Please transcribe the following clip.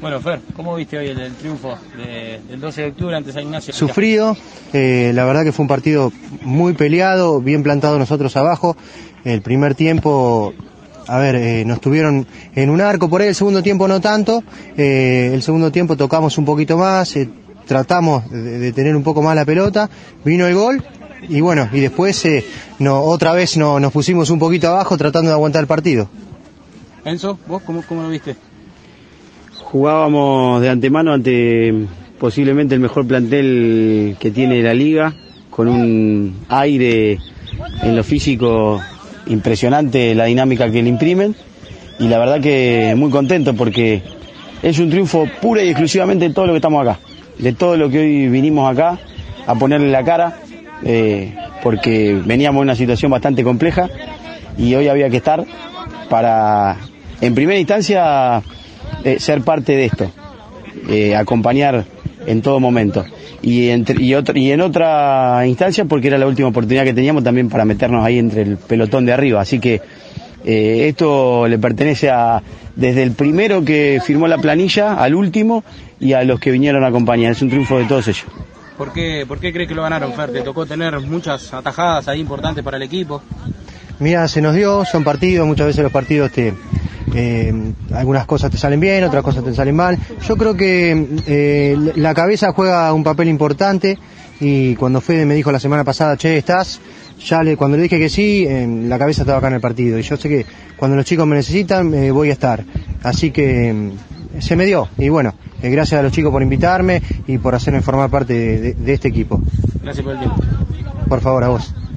Bueno, Fer, ¿cómo viste hoy el triunfo del 12 de octubre ante San Ignacio? Sufrido, la verdad que fue un partido muy peleado, bien plantado nosotros abajo. El primer tiempo, nos tuvieron en un arco, por ahí el segundo tiempo no tanto. El segundo tiempo tocamos un poquito más, tratamos de tener un poco más la pelota, vino el gol y bueno, y después otra vez nos pusimos un poquito abajo tratando de aguantar el partido. Enzo, ¿vos cómo lo viste? Jugábamos de antemano ante posiblemente el mejor plantel que tiene la liga, con un aire en lo físico impresionante, la dinámica que le imprimen, y la verdad que muy contento porque es un triunfo pura y exclusivamente de todo lo que estamos acá, de todo lo que hoy vinimos acá a ponerle la cara, porque veníamos en una situación bastante compleja y hoy había que estar para, en primera instancia, ser parte de esto, acompañar en todo momento, y en otra instancia porque era la última oportunidad que teníamos también para meternos ahí entre el pelotón de arriba, así que esto le pertenece desde el primero que firmó la planilla al último y a los que vinieron a acompañar. Es un triunfo de todos ellos. ¿Por qué crees que lo ganaron, Fer? ¿Te tocó tener muchas atajadas ahí importantes para el equipo? Mira, se nos dio, son partidos, muchas veces los partidos algunas cosas te salen bien, otras cosas te salen mal. Yo creo que la cabeza juega un papel importante, y cuando Fede me dijo la semana pasada, che, ¿estás? Cuando le dije que sí, la cabeza estaba acá en el partido, y yo sé que cuando los chicos me necesitan voy a estar, así que se me dio, y bueno, gracias a los chicos por invitarme y por hacerme formar parte de este equipo. Gracias por el tiempo. Por favor, a vos.